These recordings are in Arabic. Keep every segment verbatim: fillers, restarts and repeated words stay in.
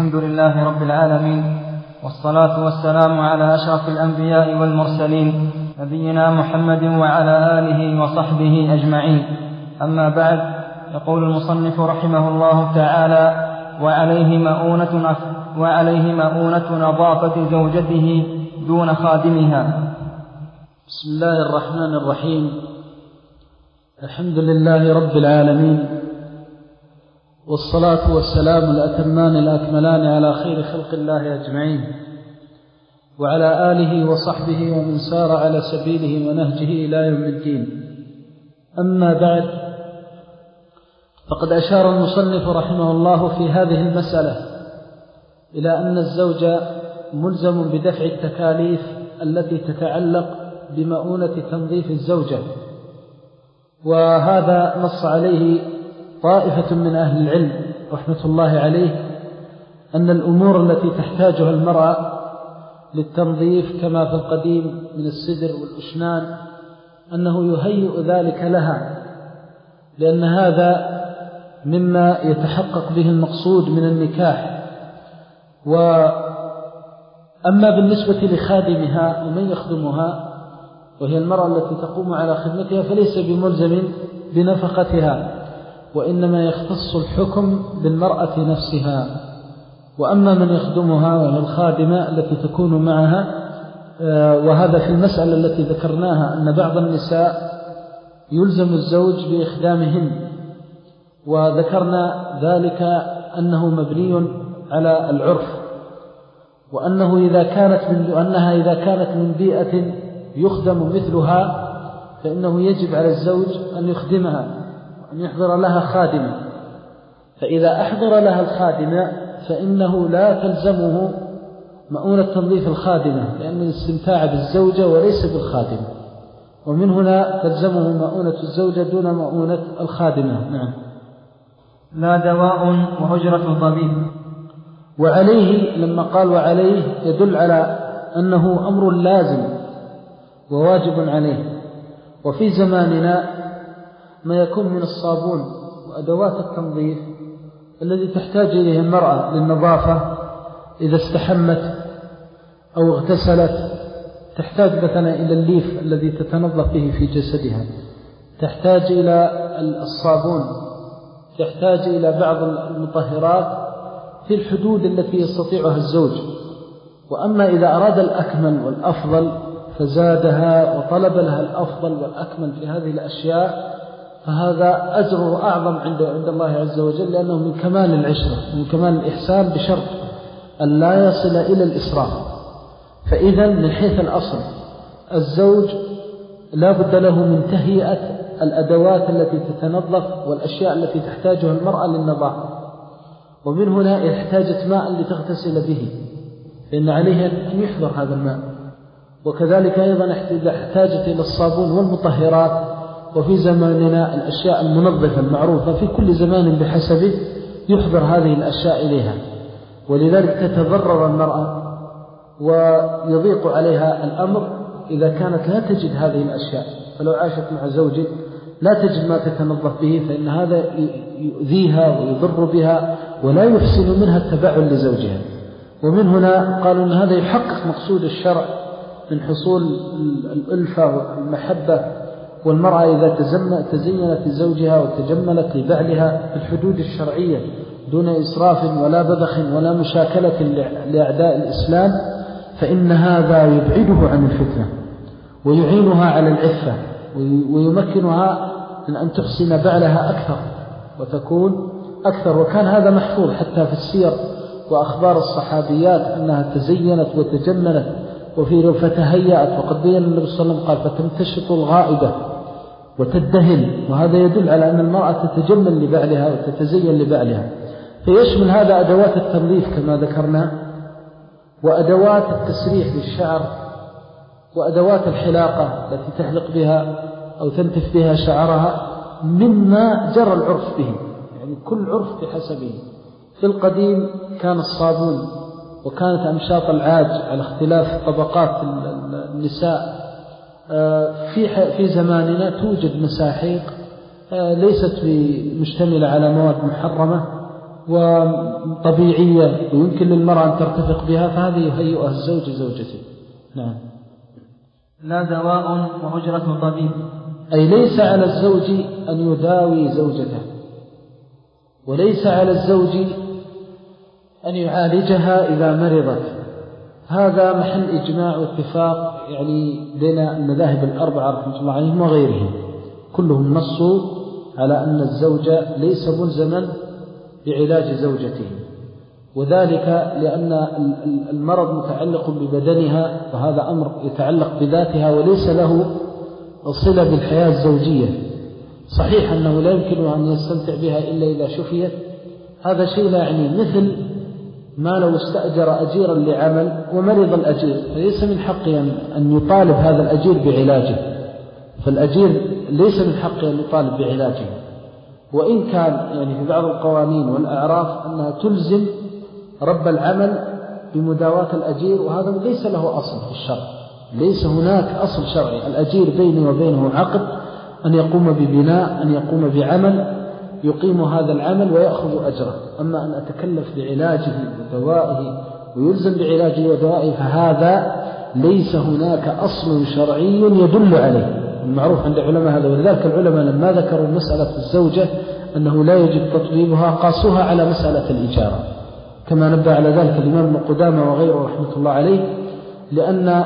الحمد لله رب العالمين، والصلاة والسلام على أشرف الأنبياء والمرسلين نبينا محمد وعلى آله وصحبه أجمعين. أما بعد، يقول المصنف رحمه الله تعالى: وعليه مؤونة, وعليه مؤونة نظافة زوجته دون خادمها. بسم الله الرحمن الرحيم. الحمد لله رب العالمين، والصلاة والسلام الأتمان الأكملان على خير خلق الله أجمعين، وعلى آله وصحبه ومن سار على سبيله ونهجه إلى يوم الدين. أما بعد، فقد أشار المصنف رحمه الله في هذه المسألة إلى أن الزوج ملزم بدفع التكاليف التي تتعلق بمؤونة تنظيف الزوجة، وهذا نص عليه طائفة من أهل العلم رحمة الله عليه، أن الأمور التي تحتاجها المرأة للتنظيف كما في القديم من السدر والأشنان أنه يهيئ ذلك لها، لأن هذا مما يتحقق به المقصود من النكاح. وأما بالنسبة لخادمها ومن يخدمها وهي المرأة التي تقوم على خدمتها فليس بملزم بنفقتها، وإنما يختص الحكم بالمرأة نفسها. وأما من يخدمها وهي الخادمة التي تكون معها، وهذا في المسألة التي ذكرناها أن بعض النساء يلزم الزوج بإخدامهن، وذكرنا ذلك أنه مبني على العرف، وأنه إذا كانت من أنها إذا كانت من بيئة يخدم مثلها فإنه يجب على الزوج أن يخدمها وأن يحضر لها خادمة. فإذا أحضر لها الخادمة فإنه لا تلزمه مؤونة تنظيف الخادمة، لأن الاستمتاع بالزوجة وليس بالخادمة، ومن هنا تلزمه مؤونة الزوجة دون مؤونة الخادمة. نعم. لا دواء وهجرة طبيب. وعليه لما قال وعليه يدل على أنه أمر لازم وواجب عليه. وفي زماننا ما يكون من الصابون وأدوات التنظيف الذي تحتاج إليه المرأة للنظافة، إذا استحمت أو اغتسلت تحتاج مثلا إلى الليف الذي تتنظف به في جسدها، تحتاج إلى الصابون، تحتاج إلى بعض المطهرات في الحدود التي يستطيعها الزوج. وأما إذا أراد الأكمل والأفضل فزادها وطلب لها الأفضل والأكمل في هذه الأشياء، فهذا أجره أعظم عند عند الله عز وجل، لأنه من كمال العشرة من كمال الإحسان، بشرط أن لا يصل إلى الإسراف. فإذا من حيث الأصل الزوج لا بد له من تهيئة الأدوات التي تتنظف والأشياء التي تحتاجها المرأة للنظافة، ومن هنا احتاجت ماء لتغتسل به فإن عليها أن يحضر هذا الماء. وكذلك أيضا إذا احتاجت إلى الصابون والمطهرات، وفي زماننا الأشياء المنظفة المعروفة في كل زمان بحسبه يحضر هذه الأشياء إليها، ولذلك تتضرر المرأة ويضيق عليها الأمر إذا كانت لا تجد هذه الأشياء. فلو عاشت مع زوج لا تجد ما تتنظف به فإن هذا يؤذيها ويضر بها ولا يحسن منها التبعل لزوجها. ومن هنا قالوا أن هذا يحقق مقصود الشرع من حصول الألفة والمحبة، والمرأة إذا تزينت لزوجها وتجملت لبعلها في الحدود الشرعية دون إسراف ولا بذخ ولا مشاكلة لأعداء الإسلام فإن هذا يبعده عن الفتنة ويعينها على العفة ويمكنها من أن تحسن بعلها أكثر وتكون أكثر. وكان هذا محفوظ حتى في السير وأخبار الصحابيات أنها تزينت وتجملت وفي فتهيأت، وقد بين النبي صلى الله عليه وسلم قال فتمتشط الغائبة وتدهن، وهذا يدل على أن المرأة تتجمل لبعلها وتتزين لبعلها. فيشمل هذا أدوات التنظيف كما ذكرنا، وأدوات التسريح بالشعر، وأدوات الحلاقة التي تحلق بها أو تنتف بها شعرها، مما جرى العرف به، يعني كل عرف بحسبه. في القديم كان الصابون، وكانت أمشاط العاج على اختلاف طبقات النساء. في في زماننا توجد مساحيق ليست مشتملة على مواد محرمة، وطبيعية ويمكن للمرأة أن ترتفق بها، فهذه يهيئها الزوج زوجته. نعم. لا دواء وهجرة طبيب، أي ليس على الزوج أن يداوي زوجته، وليس على الزوج أن يعالجها إذا مرضت. هذا محل إجماع واتفاق يعني بين المذاهب الأربعة رحمة الله عليهم وغيرهم، كلهم نصوا على أن الزوج ليس ملزما بعلاج زوجته، وذلك لأن المرض متعلق ببدنها، وهذا أمر يتعلق بذاتها وليس له صلة بالحياة الزوجية. صحيح أنه لا يمكن أن يستمتع بها إلا إذا شفيت، هذا شيء لا يعني، مثل ما لو استأجر أجيرا لعمل ومرض الأجير، فليس من حقه أن يطالب هذا الأجير بعلاجه، فالأجير ليس من حقه أن يطالب بعلاجه، وإن كان يعني في بعض القوانين والأعراف أنها تلزم رب العمل بمداواة الأجير، وهذا ليس له أصل في الشرع، ليس هناك أصل شرعي. الأجير بيني وبينه عقد أن يقوم ببناء، أن يقوم بعمل يقيم هذا العمل ويأخذ أجره. أما أن أتكلف بعلاجه ودوائه ويلزم بعلاجه ودوائه، فهذا ليس هناك أصل شرعي يدل عليه، المعروف عند علماء هذا. ولذلك العلماء لما ذكروا مسألة الزوجة أنه لا يجب تطبيبها قاسوها على مسألة الإجارة، كما نبه على ذلك الإمام ابن قدامة وغيره رحمة الله عليه، لأن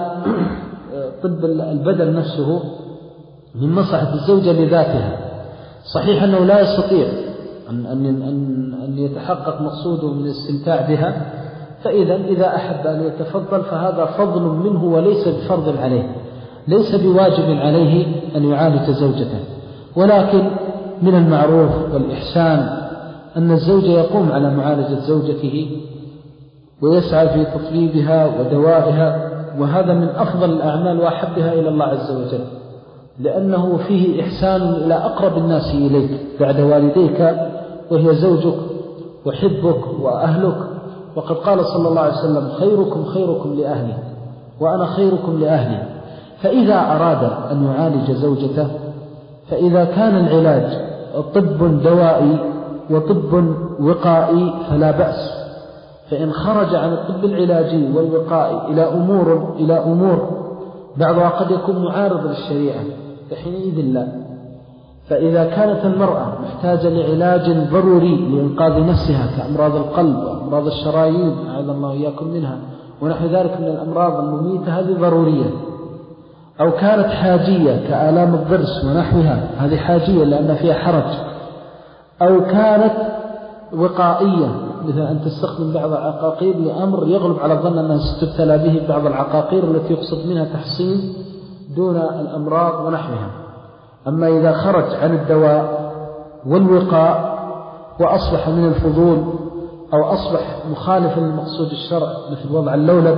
طب البدن نفسه من مصلحة الزوجة لذاتها. صحيح أنه لا يستطيع أن, أن, أن, أن يتحقق مقصوده من الاستمتاع بها، فإذا إذا أحب أن يتفضل فهذا فضل منه وليس بفرض عليه، ليس بواجب عليه أن يعالج زوجته. ولكن من المعروف والإحسان أن الزوج يقوم على معالجة زوجته ويسعى في تطبيبها ودوائها، وهذا من أفضل الأعمال وأحبها إلى الله عز وجل، لأنه فيه إحسان إلى أقرب الناس إليك بعد والديك وهي زوجك وحبك وأهلك. وقد قال صلى الله عليه وسلم: خيركم خيركم لأهلي وأنا خيركم لأهلي. فإذا أراد أن يعالج زوجته، فإذا كان العلاج طب دوائي وطب وقائي فلا بأس، فإن خرج عن الطب العلاجي والوقائي إلى أمور إلى أمور بعضها قد يكون معارض للشريعة فحينئذ لا. فإذا كانت المرأة محتاجة لعلاج ضروري لإنقاذ نفسها كأمراض القلب وأمراض الشرايين أعاذ الله إياكم منها ونحو ذلك من الأمراض المميتة، هذه ضرورية. أو كانت حاجية كآلام الضرس ونحوها، هذه حاجية لأن فيها حرج. أو كانت وقائية مثل أن تستخدم بعض العقاقير لأمر يغلب على الظن أنها ستبتلى به بعض العقاقير التي يقصد منها تحصين دون الأمراض ونحوها. أما إذا خرج عن الدواء والوقاء وأصبح من الفضول أو أصبح مخالفا لمقصود الشرع مثل وضع اللولب،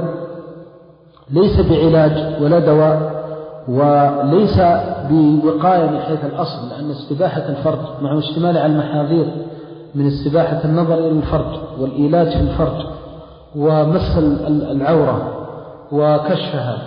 ليس بعلاج ولا دواء وليس بوقاية من حيث الأصل، لأن استباحة الفرج مع اشتمال على المحاذير من استباحة النظر إلى الفرج والإيلاج في الفرج ومس العورة وكشفها،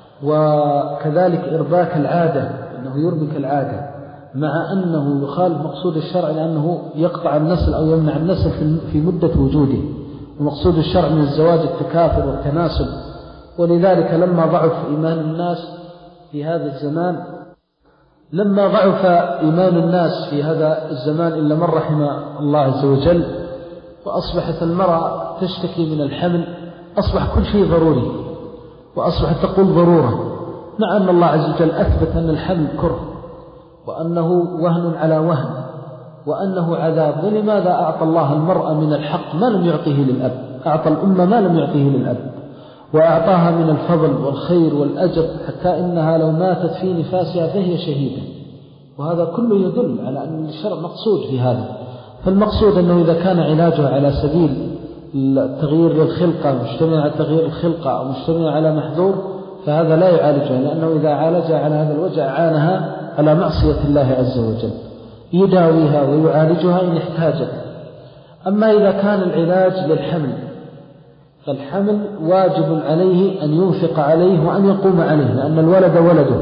وكذلك إرباك العادة أنه يربك العادة، مع أنه يخالف مقصود الشرع لأنه يقطع النسل أو يمنع النسل في مدة وجوده، ومقصود الشرع من الزواج التكاثر والتناسل. ولذلك لما ضعف إيمان الناس في هذا الزمان لما ضعف إيمان الناس في هذا الزمان إلا من رحم الله عز وجل، وأصبحت المرأة تشتكي من الحمل، أصبح كل شيء ضروري، وأصبحت تقول ضرورة، مع أن الله عز وجل أثبت أن الحمل كره وأنه وهن على وهن وأنه عذاب. ولماذا أعطى الله المرأة من الحق ما لم يعطيه للأب؟ أعطى الأمة ما لم يعطيه للأب، وأعطاها من الفضل والخير والأجر حتى إنها لو ماتت في نفاسها فهي شهيدة. وهذا كله يدل على أن الشرع مقصود في هذا. فالمقصود أنه إذا كان علاجها على سبيل التغيير للخلقة مشتمل على تغيير الخلقة أو مشتمل على محظور فهذا لا يعالجها، لأنه إذا عالجها على هذا الوجه عانها على معصية الله عز وجل، يداويها ويعالجها إن احتاجت. أما إذا كان العلاج للحمل فالحمل واجب عليه أن ينفق عليه وأن يقوم عليه، لأن الولد ولده.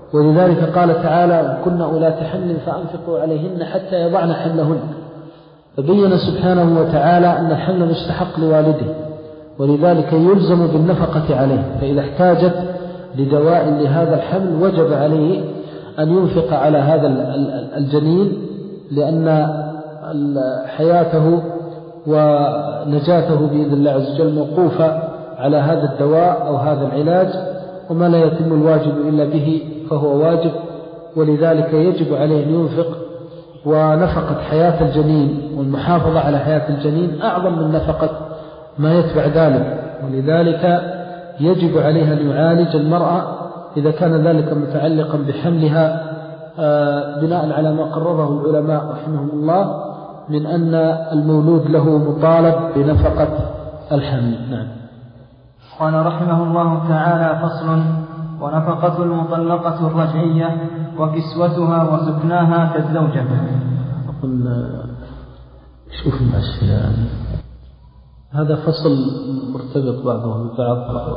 ولذلك قال تعالى: كن أولات حمل فأنفقوا عليهن حتى يضعن حملهن. فبين سبحانه وتعالى أن الحمل مستحق لوالده، ولذلك يلزم بالنفقة عليه، فإذا احتاجت لدواء لهذا الحمل وجب عليه أن ينفق على هذا الجنين، لأن حياته ونجاته بإذن الله عز وجل موقوفة على هذا الدواء أو هذا العلاج، وما لا يتم الواجب إلا به فهو واجب، ولذلك يجب عليه أن ينفق. ونفقة حياة الجنين والمحافظة على حياة الجنين أعظم من نفقة ما يتبع ذلك، ولذلك يجب عليها أن يعالج المرأة إذا كان ذلك متعلقا بحملها، بناء على ما قرره العلماء رحمهم الله من أن المولود له مطالب بنفقة الحمل. نعم. قال رحمه الله تعالى: فصل: ونفقة المطلقة الرجعية وكسوتها وسكناها كالزوجة. قلنا شوف الأشياء، هذا فصل مرتبط بعضه ببعض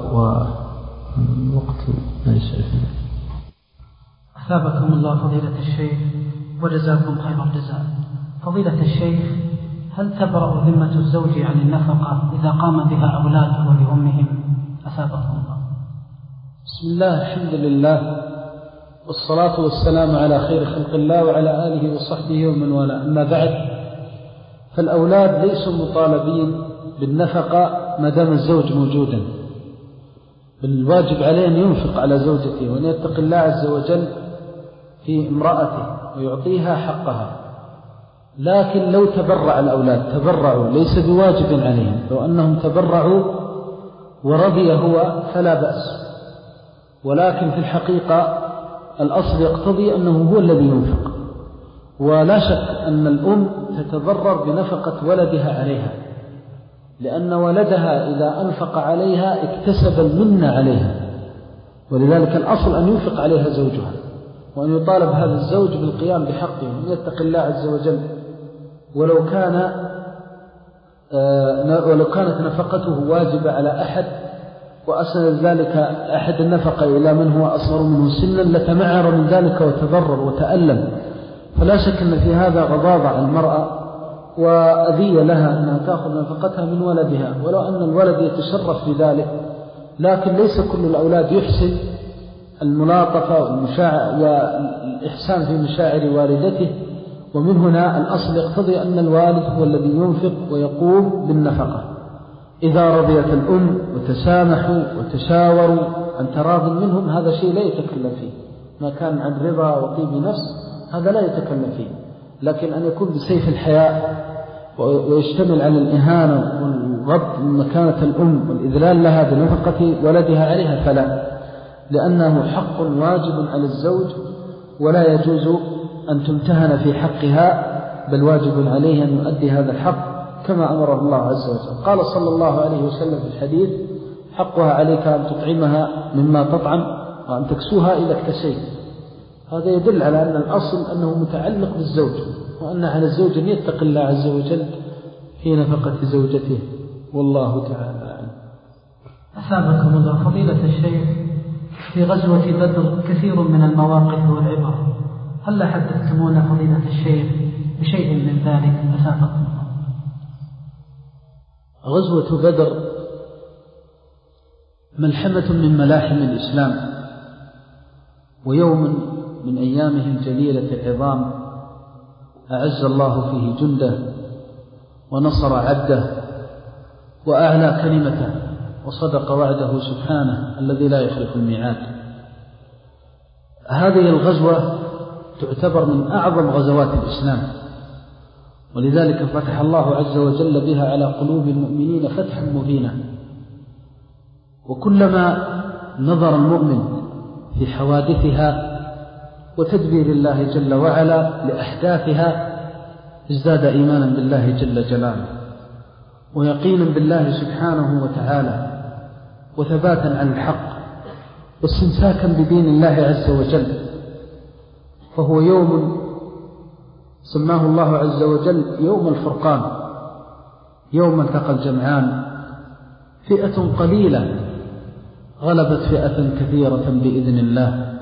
ووقت ليس فيه. أثابكم الله فضيلة الشيخ وجزاكم خير الجزاء. فضيلة الشيخ، هل تبرأ ذمة الزوج عن النفقة إذا قام بها أولاده ولأمهم؟ أثابكم الله. بسم الله، الحمد لله، والصلاة والسلام على خير خلق الله وعلى آله وصحبه ومن والاه. أما بعد، فالأولاد ليسوا مطالبين بالنفقة ما دام الزوج موجودا، بل الواجب عليه أن ينفق على زوجته وأن يتقي الله عز وجل في امرأته ويعطيها حقها. لكن لو تبرع الأولاد تبرعوا ليس بواجب عليهم، لو أنهم تبرعوا ورضي هو فلا بأس، ولكن في الحقيقة الأصل يقتضي أنه هو الذي ينفق. ولا شك أن الأم تتضرر بنفقة ولدها عليها، لأن ولدها إذا أنفق عليها اكتسب المنة عليها، ولذلك الأصل أن ينفق عليها زوجها، وأن يطالب هذا الزوج بالقيام بحقه وأن يتقي الله عز وجل. ولو كان ولو كانت نفقته واجبة على أحد وأسند ذلك أحد النفقة إلى من هو أصغر منه سنا لتمعر من ذلك وتضرر وتألم. فلا شك أن في هذا غضاضة على المرأة وأذية لها أنها تأخذ نفقتها من ولدها، ولو أن الولد يتشرف بذلك. لكن ليس كل الأولاد يحسن الملاطفة والإحسان في مشاعر والدته، ومن هنا الأصل يقتضي أن الوالد هو الذي ينفق ويقوم بالنفقة. إذا رضيت الأم وتسامحوا وتشاوروا عن تراض منهم هذا شيء لا يتكلم فيه، ما كان عن رضا وطيب نفس هذا لا يتكلم فيه. لكن أن يكون بسيف الحياء ويشتمل على الإهانة والغض من مكانة الأم والإذلال لها بنفقة ولدها عليها فلا، لأنه حق واجب على الزوج ولا يجوز أن تمتهن في حقها، بل واجب عليه أن يؤدي هذا الحق كما أمره الله عز وجل. قال صلى الله عليه وسلم في الحديث: حقها عليك أن تطعمها مما تطعم وأن تكسوها إذا اكتسيت. هذا يدل على أن الأصل أنه متعلق بالزوج، وأن على الزوج أن يتقي الله عز وجل في نفقة زوجته، والله تعالى أعلم. أثابكم الله فضيلة الشيخ، في غزوة بدر كثير من المواقف والعبر، هل حدثتمونا فضيلة الشيخ بشيء من ذلك؟ أثابكم الله. غزوة بدر ملحمة من ملاحم الإسلام، ويوم من أيامه الجليلة العظام، أعز الله فيه جنده ونصر عبده وأعلى كلمته وصدق وعده سبحانه الذي لا يخلف الميعاد. هذه الغزوة تعتبر من أعظم غزوات الإسلام، ولذلك فتح الله عز وجل بها على قلوب المؤمنين فتحا مبينا. وكلما نظر المؤمن في حوادثها وتدبير الله جل وعلا لأحداثها ازداد إيمانا بالله جل جلاله ويقينا بالله سبحانه وتعالى وثباتا على الحق واستمساكا بدين الله عز وجل. فهو يوم سماه الله عز وجل يوم الفرقان، يوم التقى الجمعان، فئة قليلة غلبت فئة كثيرة بإذن الله،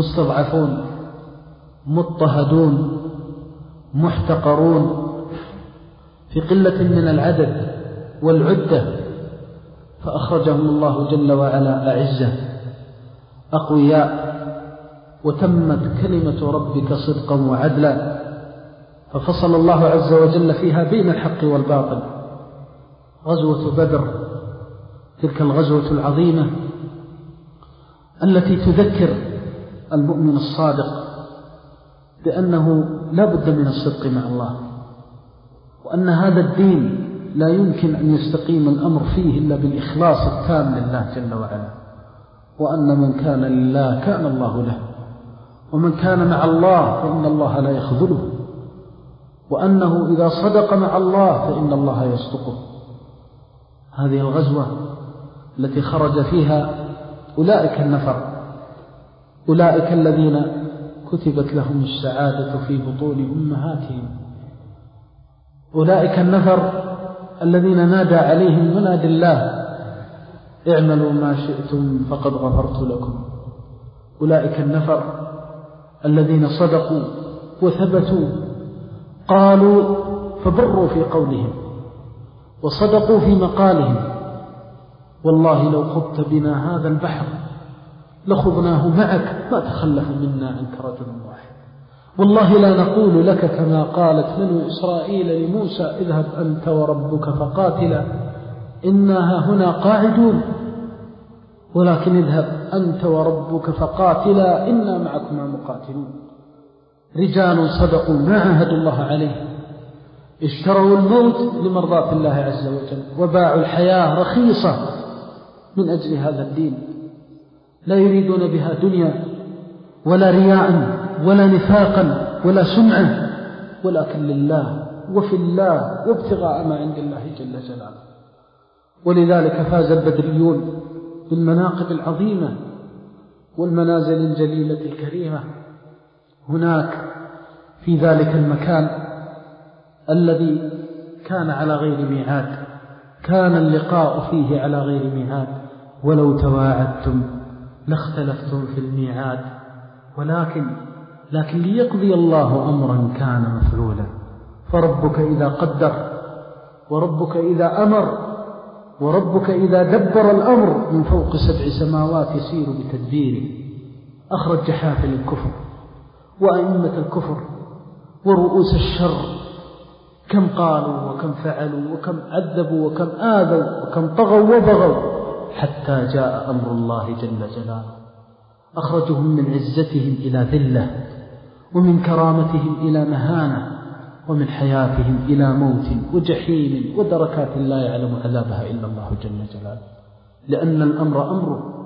مستضعفون مضطهدون محتقرون في قلة من العدد والعدة، فأخرجهم الله جل وعلا أعزة أقوياء، وتمت كلمة ربك صدقا وعدلا، ففصل الله عز وجل فيها بين الحق والباطل. غزوة بدر، تلك الغزوة العظيمة التي تذكر المؤمن الصادق بأنه لا بد من الصدق مع الله، وأن هذا الدين لا يمكن أن يستقيم الأمر فيه إلا بالإخلاص التام لله جل وعلا، وأن من كان لله كان الله له، ومن كان مع الله فإن الله لا يخذله، وأنه إذا صدق مع الله فإن الله يصدقه. هذه الغزوة التي خرج فيها أولئك النفر، أولئك الذين كتبت لهم السعادة في بطون أمهاتهم، أولئك النفر الذين نادى عليهم منادي الله: اعملوا ما شئتم فقد غفرت لكم. أولئك النفر الذين صدقوا وثبتوا، قالوا فبروا في قولهم وصدقوا في مقالهم: والله لو خضت بنا هذا البحر لخضناه معك ما تخلف منا عنك رجل واحد، والله لا نقول لك كما قالت بنو إسرائيل لموسى: اذهب أنت وربك فقاتلا إنا هنا قاعدون، ولكن اذهب أنت وربك فقاتلا إنا معكما مقاتلون. رجال صدقوا ما عاهدوا الله عليه، اشتروا الموت لمرضاة الله عز وجل، وباعوا الحياة رخيصة من أجل هذا الدين، لا يريدون بها دنيا ولا رياء ولا نفاقا ولا سمعة، ولكن لله وفي الله وابتغاء ما عند الله جل جلاله. ولذلك فاز البدريون بالمناقب العظيمة والمنازل الجليلة الكريمة هناك في ذلك المكان الذي كان على غير ميعاد، كان اللقاء فيه على غير ميعاد، ولو تواعدتم لاختلفتم في الميعاد، ولكن لكن ليقضي الله أمرا كان مفعولا. فربك إذا قدر، وربك إذا أمر، وربك إذا دبر الأمر من فوق سبع سماوات يسير بتدبيره. أخرج جحافل الكفر وأئمة الكفر ورؤوس الشر، كم قالوا وكم فعلوا وكم عذبوا وكم آذوا وكم طغوا وبغوا حتى جاء أمر الله جل جلاله. أخرجهم من عزتهم إلى ذلة، ومن كرامتهم إلى مهانة، ومن حياتهم إلى موت وجحيم ودركات لا يعلم عذابها إلا الله جل جلاله، لأن الأمر أمره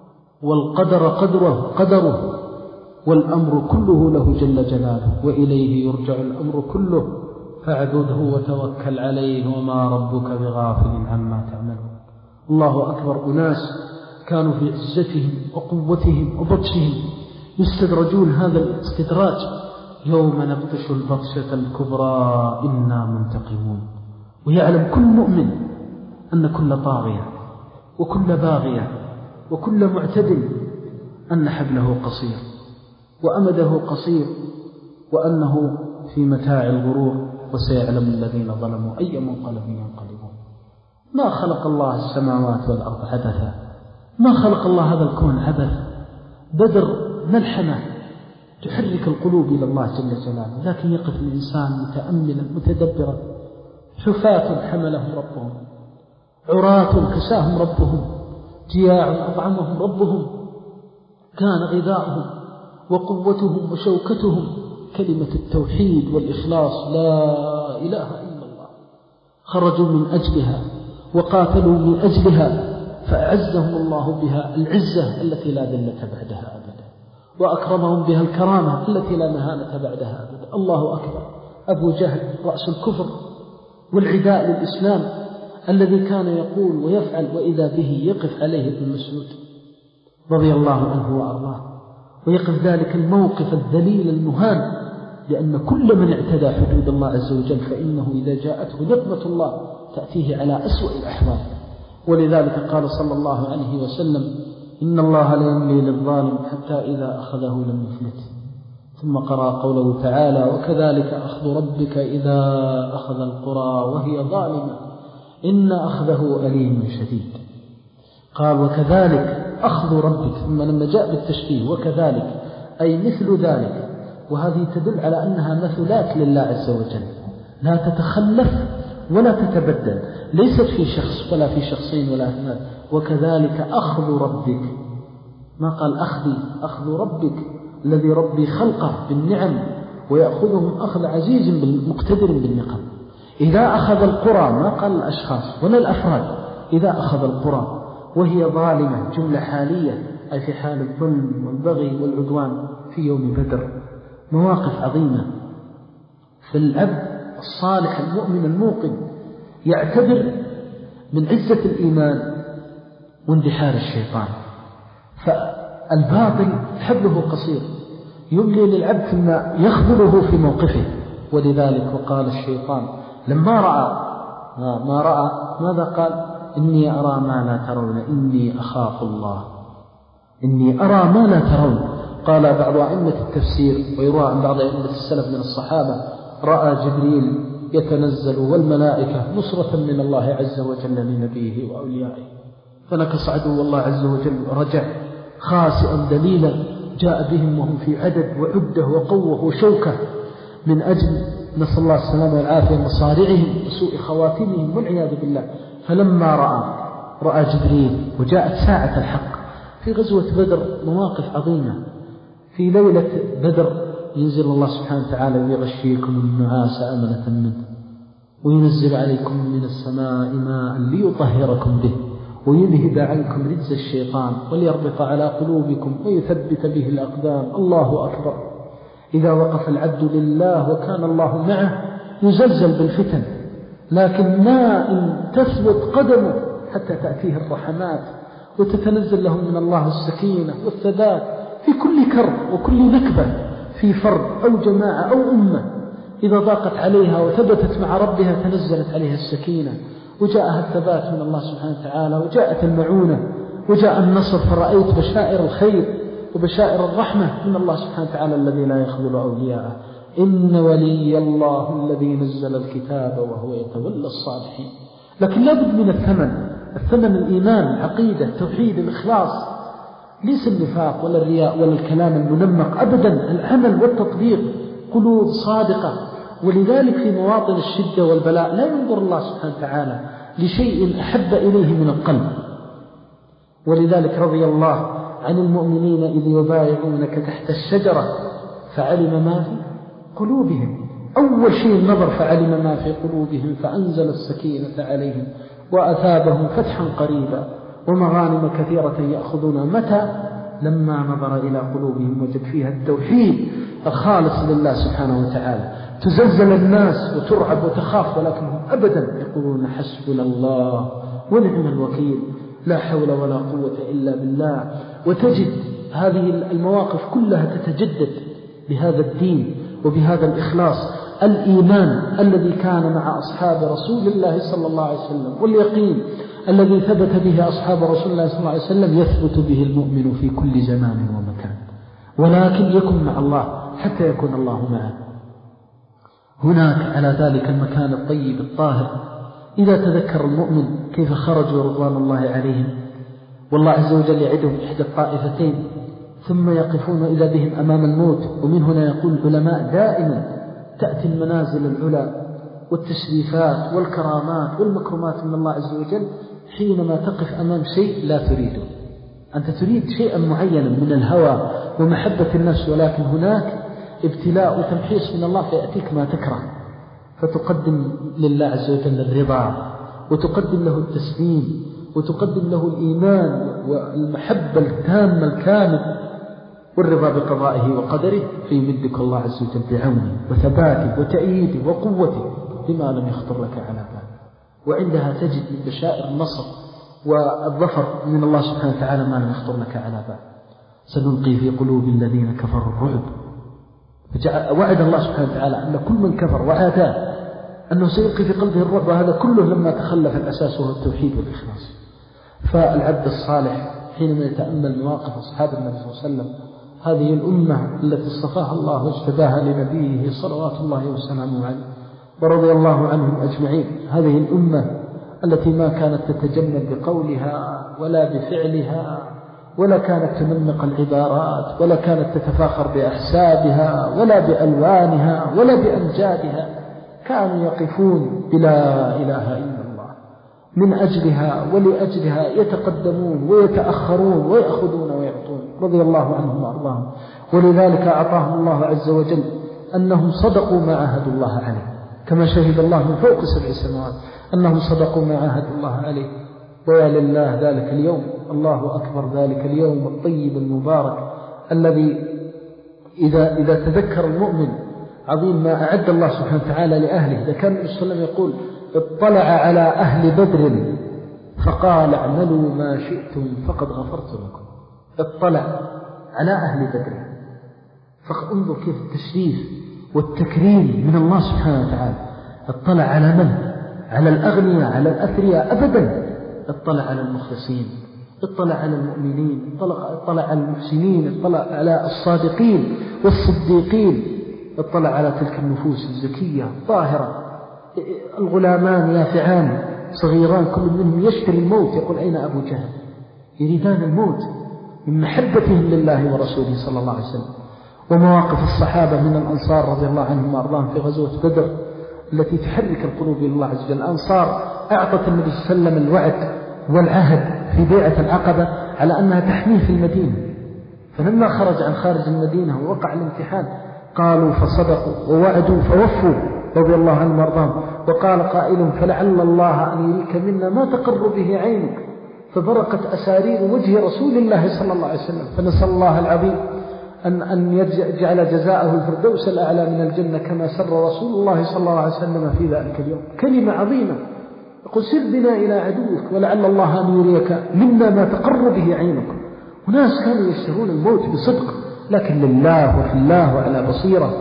والقدر قدره قدره، والأمر كله له جل جلاله، وإليه يرجع الأمر كله، فاعبده وتوكل عليه وما ربك بغافل عما تعملون. الله أكبر. أناس كانوا في عزتهم وقوتهم وبطشهم يستدرجون هذا الاستدراج: يوم نبطش البطشة الكبرى إنا منتقمون. ويعلم كل مؤمن أن كل طاغية وكل باغية وكل معتد أن حبله قصير وأمده قصير، وأنه في متاع الغرور، وسيعلم الذين ظلموا أي منقلب ينقلبون. ما خلق الله السماوات والأرض عبثا، ما خلق الله هذا الكون عبث. بدر ملحمة تحرك القلوب إلى الله جل جلاله، لكن يقف الإنسان متأملا متدبرا. حفاة حملهم ربهم، عراة كساهم ربهم، جياع أطعمهم ربهم، كان غذاؤهم وقوتهم وشوكتهم كلمة التوحيد والإخلاص: لا إله إلا الله. خرجوا من أجلها وقاتلوا من أجلها، فأعزهم الله بها العزة التي لا ذلة بعدها أبدا، وأكرمهم بها الكرامة التي لا مهانة بعدها أبدا. الله أكبر. أبو جهل رأس الكفر والعداء للإسلام، الذي كان يقول ويفعل، وإذا به يقف عليه ابن مسعود رضي الله عنه وأرضاه، ويقف ذلك الموقف الذليل المهان، لأن كل من اعتدى حدود الله عز وجل فإنه إذا جاءته نقمة الله تأتيه على أسوأ الأحوال. ولذلك قال صلى الله عليه وسلم: إن الله لا يملي للظالم حتى إذا أخذه لم يفلته. ثم قرأ قوله تعالى وكذلك أخذ ربك إذا أخذ القرى وهي ظالمة إن أخذه أليم شديد. قال وكذلك أخذ ربك، ثم لما جاء بالتشبيه وكذلك أي مثل ذلك، وهذه تدل على أنها مثلات لله عز وجل لا تتخلف ولا تتبدل، ليست في شخص ولا في شخصين ولا اثنان. وكذلك أخذ ربك، ما قال أخذي، أخذ ربك الذي ربي خلقه بالنعم ويأخذهم أخذ عزيز مقتدر بالنقم. إذا أخذ القرى، ما قال الأشخاص ولا الأفراد، إذا أخذ القرى وهي ظالمة، جملة حالية أي في حال الظلم والبغي والعدوان في يوم بدر. مواقف عظيمة. فالعبد الصالح المؤمن الموقن يعتبر من عزة الإيمان واندحار الشيطان، فالباطل حبله قصير يملي للعبد ثم يخذله في موقفه. ولذلك وقال الشيطان لما رأى ما رأى ماذا قال؟ إني أرى ما لا ترون إني أخاف الله، إني أرى ما لا ترون. قال بعض أئمة التفسير ويروى عن بعض أئمة السلف من الصحابة رأى جبريل يتنزل والملائكة نصرة من الله عز وجل لنبيه وأوليائه، فنكص عدو الله عز وجل رجع خاسئا دليلا، جاء بهم وهم في عدد وعده وقوة وشوكة من أجل نسأل الله السلامة والعافية مصارعهم وسوء خواتمهم والعياذ بالله. فلما رأى رأى جبريل وجاءت ساعة الحق. في غزوة بدر مواقف عظيمة. في ليلة بدر ينزل الله سبحانه وتعالى ويغشيكم النعاس أمنة منه وينزل عليكم من السماء ماء ليطهركم به ويذهب عنكم رجز الشيطان وليربط على قلوبكم ويثبت به الأقدام. الله أكبر. إذا وقف العبد لله وكان الله معه يزلزل بالفتن، لكن ما إن تثبت قدمه حتى تأتيه الرحمات وتتنزل لهم من الله السكينة والثبات في كل كرب وكل نكبة، في فرد أو جماعة أو أمة إذا ضاقت عليها وثبتت مع ربها تنزلت عليها السكينة وجاءها الثبات من الله سبحانه وتعالى وجاءت المعونة وجاء النصر، فرأيت بشائر الخير وبشائر الرحمة من الله سبحانه وتعالى الذي لا يخذل أولياءه. إن ولي الله الذي نزل الكتاب وهو يتولى الصالحين. لكن لا بد من الثمن، الثمن الإيمان، العقيدة، التوحيد، الإخلاص، ليس النفاق ولا الرياء ولا الكلام المنمق أبدا، العمل والتطبيق، قلوب صادقة. ولذلك في مواطن الشدة والبلاء لا ينظر الله سبحانه وتعالى لشيء أحب إليه من القلب. ولذلك رضي الله عن المؤمنين إذ يبايعونك تحت الشجرة فعلم ما في قلوبهم. أول شيء النظر فعلم ما في قلوبهم فأنزل السكينة عليهم وأثابهم فتحا قريبا ومغانم كثيرة يأخذون. متى؟ لما نظر إلى قلوبهم وجد فيها التوحيد الخالص لله سبحانه وتعالى. تزلزل الناس وترعب وتخاف، ولكنهم أبدا يقولون حسبنا الله ونعم الوكيل، لا حول ولا قوة إلا بالله. وتجد هذه المواقف كلها تتجدد بهذا الدين وبهذا الإخلاص. الإيمان الذي كان مع أصحاب رسول الله صلى الله عليه وسلم واليقين الذي ثبت به أصحاب رسول الله صلى الله عليه وسلم يثبت به المؤمن في كل زمان ومكان، ولكن يكن مع الله حتى يكون الله معه. هناك على ذلك المكان الطيب الطاهر إذا تذكر المؤمن كيف خرجوا رضوان الله عليهم والله عز وجل يعدهم إحدى الطائفتين ثم يقفون إذا بهم أمام الموت. ومن هنا يقول العلماء دائما تأتي المنازل العلا والتشريفات والكرامات والمكرمات من الله عز وجل حينما تقف أمام شيء لا تريده. أنت تريد شيئا معينا من الهوى ومحبة النفس، ولكن هناك ابتلاء وتمحيص من الله فيأتيك ما تكره، فتقدم لله عز وجل الرضا وتقدم له التسليم وتقدم له الإيمان والمحبة التامة الكامل والرضا بقضائه وقدره، فيمدك الله عز وجل بعونه وثباته وتأييده وقوته بما لم يخطر لك على بال. وعندها تجد من بشائر النصر والظفر من الله سبحانه وتعالى ما لم يخطر لك على بال. سنلقي في قلوب الذين كفروا الرعب. وعد الله سبحانه وتعالى أن كل من كفر وعاداه أنه سيلقي في قلبه الرعب، وهذا كله لما تخلف الأساس وهو التوحيد والإخلاص. فالعبد الصالح حينما يتأمل مواقف أصحاب النبي صلى الله عليه وسلم هذه الأمة التي اصطفاها الله واجتباها لنبيه صلوات الله وسلامه عليه ورضي الله عنهم أجمعين. هذه الأمة التي ما كانت تتجمل بقولها ولا بفعلها، ولا كانت تنمق العبارات، ولا كانت تتفاخر بأحسابها ولا بألوانها ولا بأمجادها. كانوا يقفون بلا إله إلا الله من أجلها ولأجلها، يتقدمون ويتأخرون ويأخذون ويعطون رضي الله عنهم وأرضاهم. ولذلك أعطاهم الله عز وجل أنهم صدقوا ما عاهدوا الله عليه، كما شهد الله من فوق سبع سماوات أنهم صدقوا ما عاهدوا الله عليه. ويا لله ذلك اليوم، الله أكبر ذلك اليوم الطيب المبارك الذي إذا, إذا تذكر المؤمن عظيم ما أعد الله سبحانه وتعالى لأهله. إذا كان النبي صلى الله عليه وسلم يقول اطلع على أهل بدر فقال اعملوا ما شئتم فقد غفرت لكم. اطلع على أهل بدر، فانظر كيف التشريف والتكريم من الله سبحانه وتعالى. اطلع على من؟ على الأغنياء، على الأثرياء؟ أبدا. اطلع على المخلصين، اطلع على المؤمنين، اطلع على المحسنين، اطلع على الصادقين والصديقين، اطلع على تلك النفوس الزكية الطاهرة. الغلامان يافعان صغيران كل منهم يشتري الموت، يقول أين أبو جهل؟ يريدان الموت من محبتهم لله ورسوله صلى الله عليه وسلم. ومواقف الصحابة من الأنصار رضي الله عنهم وأرضاهم في غزوة بدر التي تحرك القلوب إلى الله عز وجل. الأنصار أعطت النبي صلى الله عليه وسلم الوعد والعهد في بيعة العقبة على أنها تحميه في المدينة، فلما خرج عن خارج المدينة ووقع الامتحان قالوا فصدقوا ووعدوا فوفوا رضي الله عنهم وارضاهم. وقال قائل فلعل الله أن يريك منا ما تقر به عينك، فبرقت أسارير وجه رسول الله صلى الله عليه وسلم. فنسأل الله العظيم أن, أن يجعل جزاءه الفردوس الأعلى من الجنة كما سر رسول الله صلى الله عليه وسلم في ذلك اليوم. كلمة عظيمة، يقول سر بنا إلى عدوك ولعل الله أن يريك منا ما تقر به عينك. وناس كانوا يشترون الموت بصدق، لكن لله وفي الله وعلى بصيرة.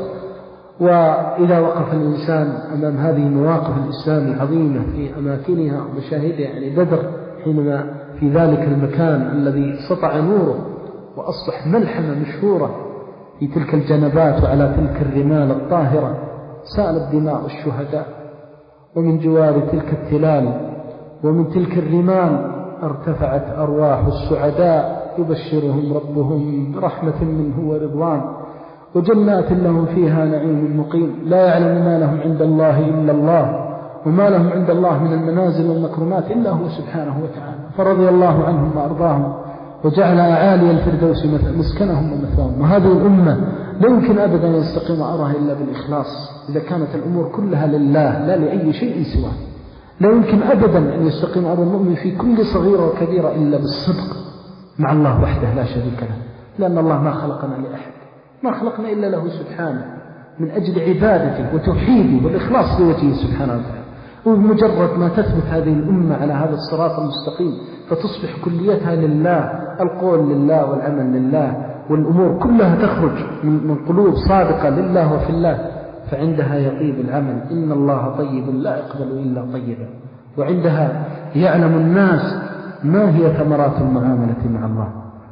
وإذا وقف الإنسان أمام هذه مواقف الإسلام العظيمة في أماكنها ومشاهدها، يعني بدر حينما في ذلك المكان الذي سطع نوره وأصبح ملحمة مشهورة في تلك الجنبات وعلى تلك الرمال الطاهرة، سالت دماء الشهداء، ومن جوار تلك التلال ومن تلك الرمال ارتفعت أرواح السعداء يبشرهم ربهم برحمة منه ورضوان وجنات لهم فيها نعيم مقيم لا يعلم ما لهم عند الله إلا الله، وما لهم عند الله من المنازل والمكرمات إلا هو سبحانه وتعالى. فرضي الله عنهم وأرضاهم وجعل أعالي الفردوس مسكنهم ومثواهم. وهذه الأمة لا يمكن أبدا أن يستقيم أمرها إلا بالإخلاص، إذا كانت الأمور كلها لله لا لأي شيء سواه. لا يمكن أبدا أن يستقيم أمر المؤمن في كل صغيرة وكبيرة إلا بالصدق مع الله وحده لا شريك له، لأن الله ما خلقنا لأحد، ما خلقنا إلا له سبحانه من أجل عبادته وتوحيده والإخلاص لوجهه سبحانه وتعالى. وبمجرد ما تثبت هذه الأمة على هذا الصراط المستقيم فتصبح كليتها لله، القول لله والعمل لله، والأمور كلها تخرج من قلوب صادقة لله وفي الله، فعندها يطيب العمل. إن الله طيب لا يقبل إلا طيبا. وعندها يعلم الناس ما هي ثمرات المعاملة مع الله.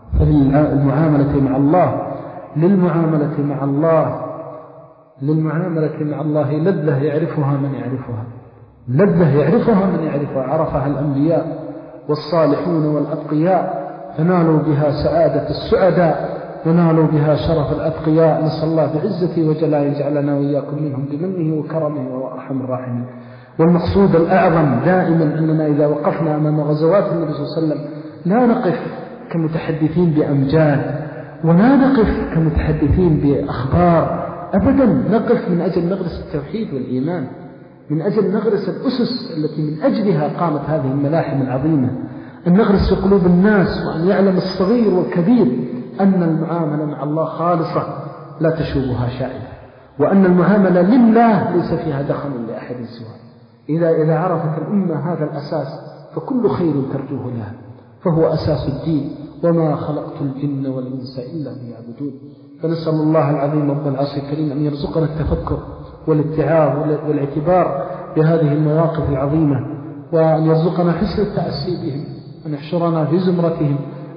فالمعاملة مع الله للمعاملة مع الله للمعاملة مع الله لذة يعرفها من يعرفها، لذة يعرفها من يعرفها، عرفها الأنبياء والصالحون والأتقياء فنالوا بها سعادة السعداء ونالوا بها شرف الأتقياء. نسأل الله بعزته وجلاله يجعلنا وإياكم منهم بمنه وكرمه وهو أرحم الراحمين. والمقصود الأعظم دائما أننا إذا وقفنا أمام غزوات النبي صلى الله عليه وسلم لا نقف كمتحدثين بأمجاد ولا نقف كمتحدثين بأخبار، أبدا نقف من أجل نغرس التوحيد والإيمان، من أجل نغرس الأسس التي من أجلها قامت هذه الملاحم العظيمة، أن نغرس في قلوب الناس وأن يعلم الصغير والكبير أن المعاملة مع الله خالصة لا تشوبها شائبة، وأن المعاملة لله ليس فيها دخل لأحد سواه. إذا, إذا عرفت الأمة هذا الأساس فكل خير ترجوه لها، فهو أساس الدين. وما خلقت الجن والإنس إلا ليعبدون. فنسأل الله العظيم رب العرش الكريم أن يرزقنا التفكر والاتعاظ والاعتبار بهذه المواقف العظيمة، وأن يرزقنا حسن التأسي بهم، أن يحشرنا في زمرتهم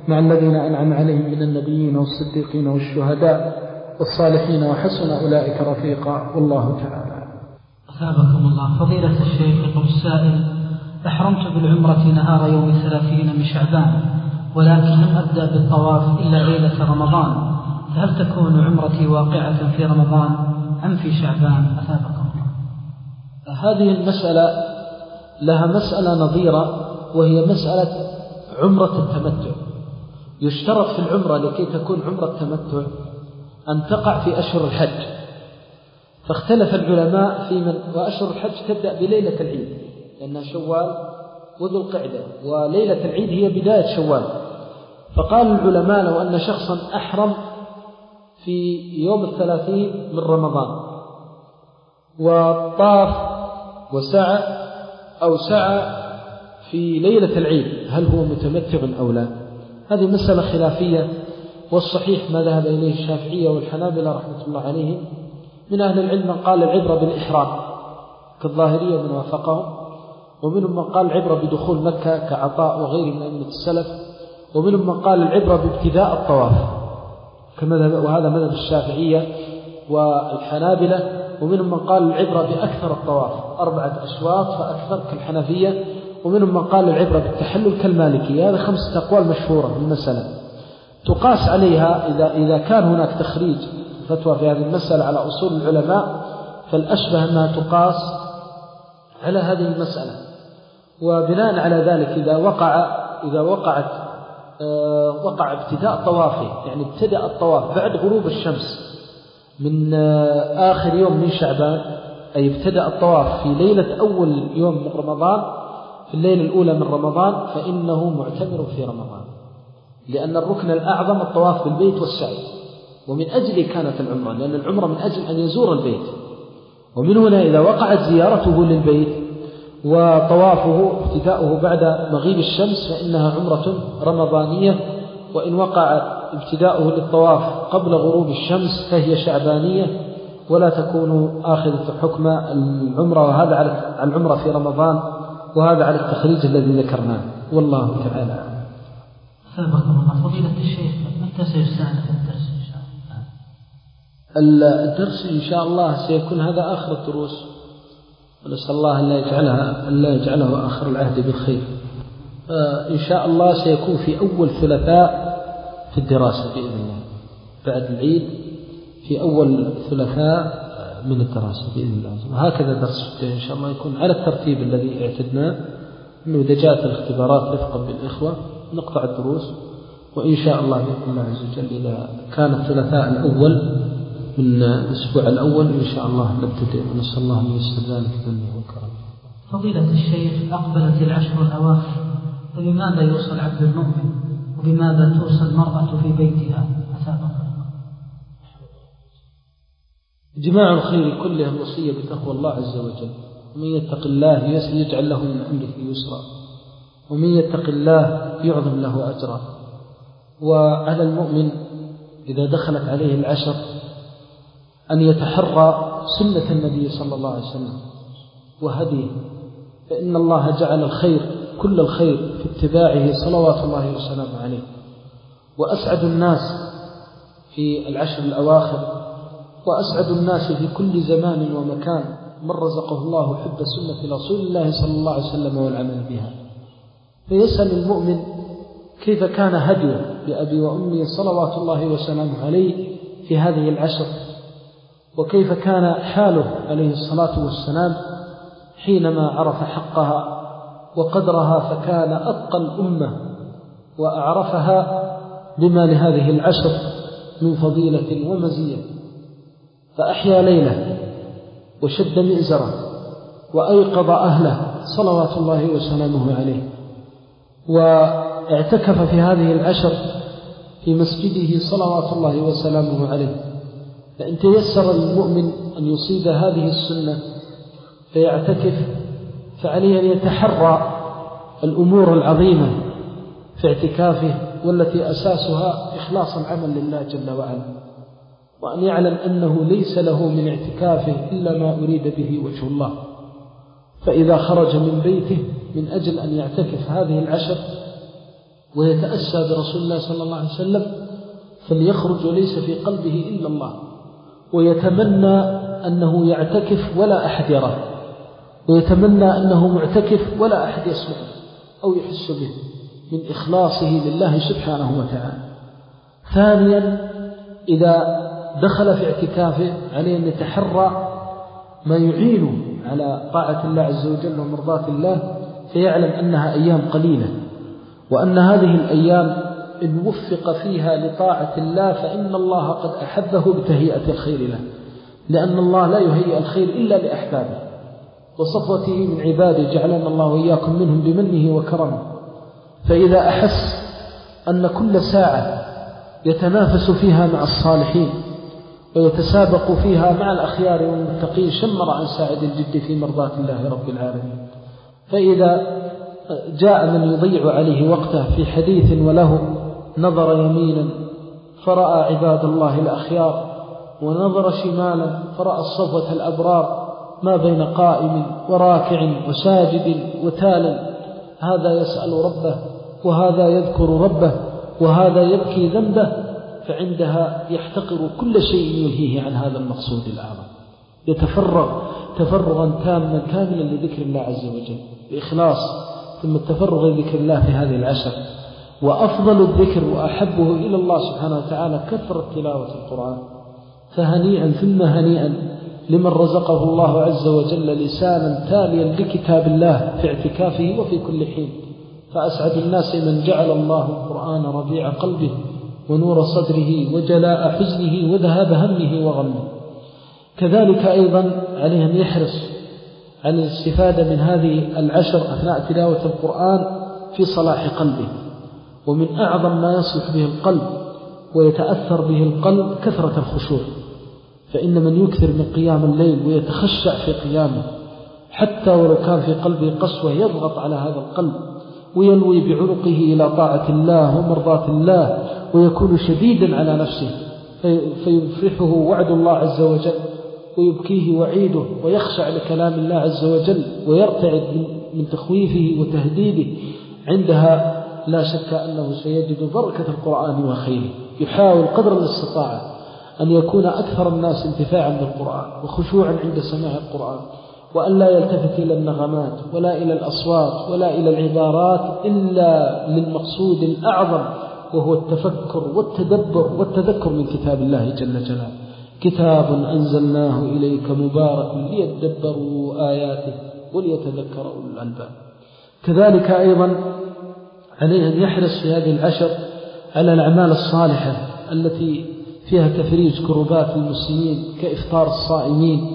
مع الذين أنعم عليهم من النبيين والصديقين والشهداء والصالحين وحسن أولئك رفيقا، والله تعالى. أثابكم الله. فضيلة الشيخ، يقول السائل: أحرمت بالعمرة نهار يوم ثلاثين من شعبان، ولكن لم أبدأ بالطواف إلا ليلة رمضان، فهل تكون عمرتي واقعة في رمضان أم في شعبان؟ أثابكم الله. هذه المسألة لها مسألة نظيرة، وهي مسألة عمرة التمتع. يشترط في العمرة لكي تكون عمرة تمتع أن تقع في أشهر الحج، فاختلف العلماء في من، وأشهر الحج تبدأ بليلة العيد لأنها شوال وذو القعدة، وليلة العيد هي بداية شوال. فقال العلماء لو أن شخصا أحرم في يوم الثلاثين من رمضان وطاف وسعى أو سعى في ليلة العيد، هل هو متمتع أو لا؟ هذه مسألة خلافية، والصحيح ما ذهب إليه الشافعية والحنابلة رحمة الله عليهم. من أهل العلم من قال العبرة بالإحرام كالظاهرية من وافقهم، ومنهم من قال العبرة بدخول مكة كعطاء وغيره من أئمة السلف، ومنهم من قال العبرة بابتداء الطواف وهذا مذهب الشافعية والحنابلة، ومنهم من قال العبرة بأكثر الطواف أربعة أشواط فأكثر كالحنفية، ومنهم من قال العبرة بالتحلل كالمالكية. هذه خمسة أقوال مشهورة في المسألة تقاس عليها. إذا إذا كان هناك تخريج فتوى في هذه المسألة على أصول العلماء، فالأشبه أنها تقاس على هذه المسألة. وبناء على ذلك إذا وقع إذا وقعت آه وقع ابتداء طوافه، يعني ابتدأ الطواف بعد غروب الشمس من آه آخر يوم من شعبان، أي ابتدأ الطواف في ليلة أول يوم من رمضان، في الليلة الأولى من رمضان، فإنه معتمر في رمضان، لأن الركن الأعظم الطواف بالبيت والسعي، ومن أجل كانت العمرة، لأن العمرة من أجل أن يزور البيت. ومن هنا إذا وقعت زيارته للبيت وطوافه ابتداؤه بعد مغيب الشمس فإنها عمرة رمضانية، وإن وقع ابتداؤه للطواف قبل غروب الشمس فهي شعبانية ولا تكون آخذة حكم العمرة، وهذا على العمرة في رمضان، وهذا على التخريج الذي ذكرناه، والله تعالى. سابقكم الله. فضيلة الشيخ، متى سيستأنف الدرس إن شاء الله؟ الدرس إن شاء الله سيكون هذا آخر الدروس، ونسأل الله أن لا يجعلها أن لا يجعله آخر العهد بالخير. إن شاء الله سيكون في أول ثلاثاء في الدراسة بإذن الله، بعد العيد في أول ثلاثاء من الدراسة بإذن الله. وهكذا درس إن شاء الله يكون على الترتيب الذي اعتدناه، أنه إذا جاءت الاختبارات رفقا بالإخوة نقطع الدروس، وإن شاء الله بإذن الله عز وجل إذا كان الثلاثاء الأول من الأسبوع الأول إن شاء الله نبتدئ، ونسأل الله أن يسر ذلك منه وكرمه. فضيلة الشيخ، أقبلت العشر الأواخر، فبماذا يوصل عبد المؤمن، وبماذا توصل المرأة في بيتها؟ أثابك جماع الخير كلها الوصية بتقوى الله عز وجل، ومن يتق الله يجعل له من أمره يسرا، ومن يتق الله يعظم له أجرا. وعلى المؤمن إذا دخلت عليه العشر أن يتحرى سنة النبي صلى الله عليه وسلم وهديه، فإن الله جعل الخير كل الخير في اتباعه صلوات الله وسلامه عليه. وأسعد الناس في العشر الأواخر وأسعد الناس في كل زمان ومكان من رزقه الله حب سنة رسول الله صلى الله عليه وسلم والعمل بها. فيسأل المؤمن كيف كان هديه لأبي وأمي صلوات الله وسلامه عليه في هذه العشر، وكيف كان حاله عليه الصلاة والسلام حينما عرف حقها وقدرها، فكان أتقى الأمة وأعرفها بما لهذه العشر من فضيلة ومزية. فأحيا ليلة وشد مئزرة وأيقظ أهله صلوات الله وسلامه عليه، واعتكف في هذه العشر في مسجده صلوات الله وسلامه عليه. فإن تيسر للمؤمن أن يصيب هذه السنة فيعتكف، فعليه أن يتحرى الأمور العظيمة في اعتكافه، والتي أساسها إخلاص العمل لله جل وعلا، وأن يعلم أنه ليس له من اعتكافه إلا ما أريد به وجه الله. فإذا خرج من بيته من أجل أن يعتكف هذه العشر ويتأسى برسول الله صلى الله عليه وسلم فليخرج وليس في قلبه إلا الله، ويتمنى أنه يعتكف ولا أحد يراه، ويتمنى أنه معتكف ولا أحد يسمعه أو يحس به من إخلاصه لله سبحانه وتعالى. ثانيا، إذا دخل في اعتكافه عليه أن يتحرى ما يعينه على طاعة الله عز وجل ومرضاة الله، فيعلم أنها أيام قليلة، وأن هذه الأيام إن وفق فيها لطاعة الله فإن الله قد أحبه بتهيئة الخير له، لأن الله لا يهيئ الخير إلا لأحبابه وصفوته من عباده، جعلنا الله وإياكم منهم بمنه وكرمه. فإذا أحس أن كل ساعة يتنافس فيها مع الصالحين ويتسابق فيها مع الأخيار والمتقين شمر عن ساعد الجد في مرضاة الله رب العالمين. فإذا جاء من يضيع عليه وقته في حديث وله نظر يمينا فرأى عباد الله الأخيار، ونظر شمالا فرأى الصفوة الأبرار ما بين قائم وراكع وساجد وتال، هذا يسأل ربه وهذا يذكر ربه وهذا يبكي ذنبه، فعندها يحتقر كل شيء يلهيه عن هذا المقصود الأعظم، يتفرغ تفرغا تاما كاملا لذكر الله عز وجل بإخلاص، ثم التفرغ لذكر الله في هذه العشر. وأفضل الذكر وأحبه إلى الله سبحانه وتعالى كثرة تلاوة القرآن. فهنيئا ثم هنيئا لمن رزقه الله عز وجل لسانا تاليا لكتاب الله في اعتكافه وفي كل حين. فأسعد الناس من جعل الله القرآن ربيع قلبه ونور صدره وجلاء حزنه وذهاب همه وغمه. كذلك أيضا عليه أن يحرص على الاستفادة من هذه العشر أثناء تلاوة القرآن في صلاح قلبه. ومن أعظم ما يصلح به القلب ويتأثر به القلب كثرة الخشوع، فإن من يكثر من قيام الليل ويتخشع في قيامه حتى ولو كان في قلبه قسوة يضغط على هذا القلب ويلوي بعنقه إلى طاعة الله ومرضاة الله، ويكون شديدا على نفسه فيفرحه وعد الله عز وجل ويبكيه وعيده، ويخشع لكلام الله عز وجل ويرتعد من تخويفه وتهديده. عندها لا شك أنه سيجد بركة القرآن وخيره. يحاول قدر الاستطاعة أن يكون أكثر الناس انتفاعا بالقرآن وخشوعا عند سماع القرآن، وأن لا يلتفت إلى النغمات ولا إلى الأصوات ولا إلى العبارات إلا للمقصود الأعظم، وهو التفكر والتدبر والتذكر من كتاب الله جل جلاله. كتاب أنزلناه إليك مبارك ليدبروا آياته وليتذكر أولو الألباب. كذلك أيضا عليه أن يحرص في هذه العشر على الأعمال الصالحة التي فيها تفريج كربات المسلمين كإفطار الصائمين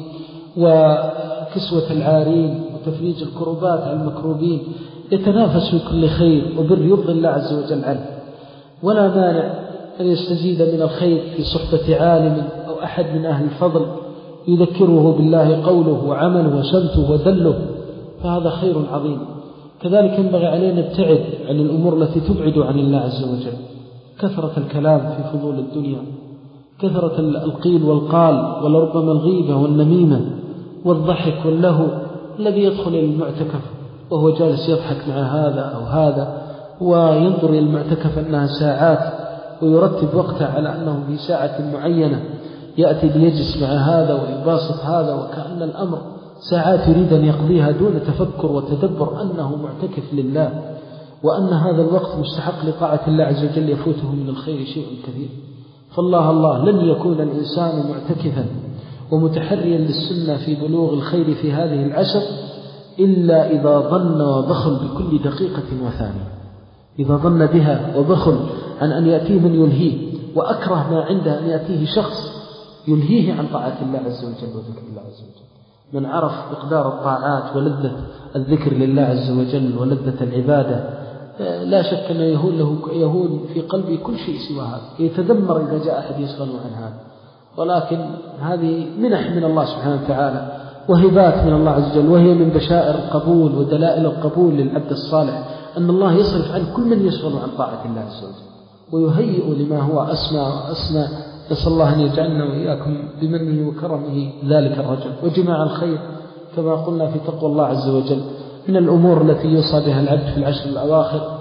وكسوة العارين وتفريج الكربات على المكروبين. يتنافس في كل خير وبر يرضي الله عز وجل عنه، ولا مانع أن يستزيد من الخير في صحبة عالم أو أحد من أهل الفضل يذكره بالله قوله وعمله وسمته ودله، فهذا خير عظيم. كذلك ينبغي علينا نبتعد عن الأمور التي تبعد عن الله عز وجل، كثرة الكلام في فضول الدنيا، كثرة القيل والقال، ولربما الغيبة والنميمة والضحك واللهو الذي يدخل إلى المعتكف وهو جالس يضحك مع هذا أو هذا، وينظر إلى المعتكف أنها ساعات ويرتب وقته على أنه في ساعة معينة يأتي ليجلس مع هذا ويباسط هذا، وكأن الأمر ساعات يريد أن يقضيها دون تفكر وتدبر أنه معتكف لله، وأن هذا الوقت مستحق لطاعة الله عز وجل يفوته من الخير شيء كثير. فالله الله لن يكون الإنسان معتكفا ومتحريا للسنة في بلوغ الخير في هذه العشر إلا إذا ظن وبخل بكل دقيقة وثانية، إذا ظن بها وبخل عن أن يأتيه من يلهيه، وأكره ما عنده أن يأتيه شخص يلهيه عن طاعة الله عز وجل وذكر الله عز وجل. من عرف مقدار الطاعات ولذة الذكر لله عز وجل ولذة العبادة لا شك أنه يهون, له يهون في قلبه كل شيء سوى هذا، يتدمر إذا جاء أحد يشغل عن هذا. ولكن هذه منح من الله سبحانه وتعالى وهبات من الله عز وجل، وهي من بشائر القبول ودلائل القبول للعبد الصالح أن الله يصرف عن كل من يشغل عن طاعة الله عز وجل ويهيئ لما هو أسمى وأسمى. نسأل الله أن يجعلنا وإياكم بمنه وكرمه ذلك الرجل. وجماع الخير كما قلنا في تقوى الله عز وجل من الأمور التي يوصى بها العبد في العشر الأواخر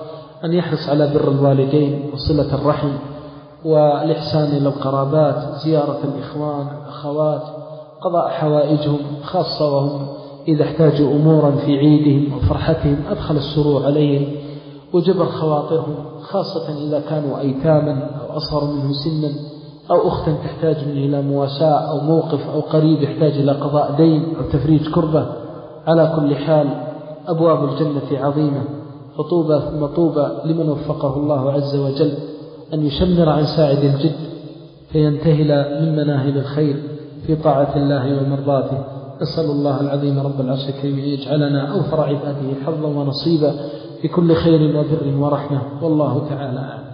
أن يحرص على بر الوالدين وصلة الرحم والإحسان إلى القرابات، زيارة الإخوان الأخوات، قضاء حوائجهم، خاصة وهم إذا احتاجوا أمورا في عيدهم وفرحتهم أدخل السرور عليهم وجبر خواطرهم، خاصة إذا كانوا أيتاما أو أصغر منه سنا أو أختا تحتاج إلى مواساة أو موقف أو قريب يحتاج إلى قضاء دين أو تفريج كربة. على كل حال أبواب الجنة عظيمة، فطوبى ثم طوبى لمن وفقه الله عز وجل أن يشمر عن ساعد الجد فينتهل من مناهل الخير في طاعة الله ومرضاته. نسأل الله العظيم رب العرش الكريم أن يجعلنا أوفر عباده حظا ونصيبا في كل خير وبر ورحمة، والله تعالى أعلم.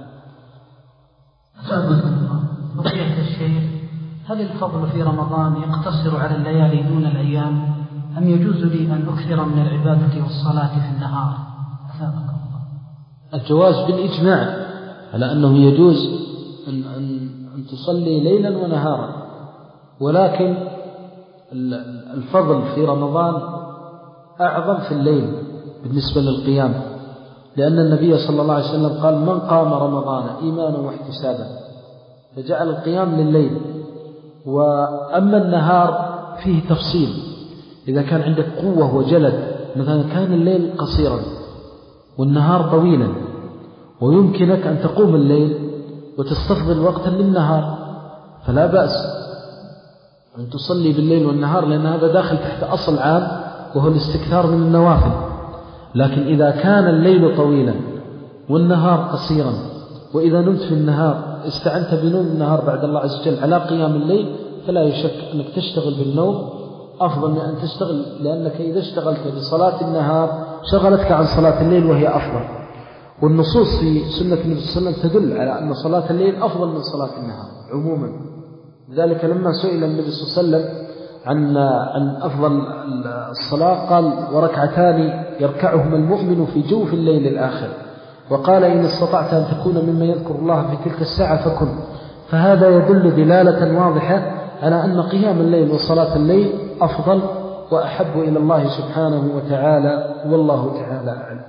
فضيلة الشيخ، هل الفضل في رمضان يقتصر على الليالي دون الأيام، أم يجوز لي أن أكثر من العبادة والصلاة في النهار؟ أثابك الله. الجواز بالإجماع على أنه يجوز أن, أن, أن تصلي ليلا ونهارا، ولكن الفضل في رمضان أعظم في الليل بالنسبة للقيام، لأن النبي صلى الله عليه وسلم قال: من قام رمضان إيمانا واحتسابا، فجعل القيام لليل. وأما النهار فيه تفصيل، إذا كان عندك قوة وجلد، مثلا كان الليل قصيرا والنهار طويلا، ويمكنك أن تقوم الليل وتستفضل وقتا للنهار، فلا بأس أن تصلي بالليل والنهار، لأن هذا داخل تحت أصل عام وهو الاستكثار من النوافل. لكن إذا كان الليل طويلا والنهار قصيرا، وإذا نمت في النهار استعنت بنوم النهار بعد الله عز وجل على قيام الليل، فلا يشك أنك تشتغل بالنوم أفضل من أن تشتغل، لأنك إذا اشتغلت بصلاة النهار شغلتك عن صلاة الليل وهي أفضل. والنصوص في سنة النبي صلى الله عليه وسلم تدل على أن صلاة الليل أفضل من صلاة النهار عموما. ذلك لما سئل النبي صلى الله عليه وسلم عن عن أفضل الصلاة قال: وركعتان يركعهما المؤمن في جوف الليل الآخر، وقال: إن استطعت أن تكون ممن يذكر الله في تلك الساعة فكن. فهذا يدل دلالة واضحة على أن قيام الليل وصلاة الليل أفضل وأحب إلى الله سبحانه وتعالى، والله تعالى أعلم.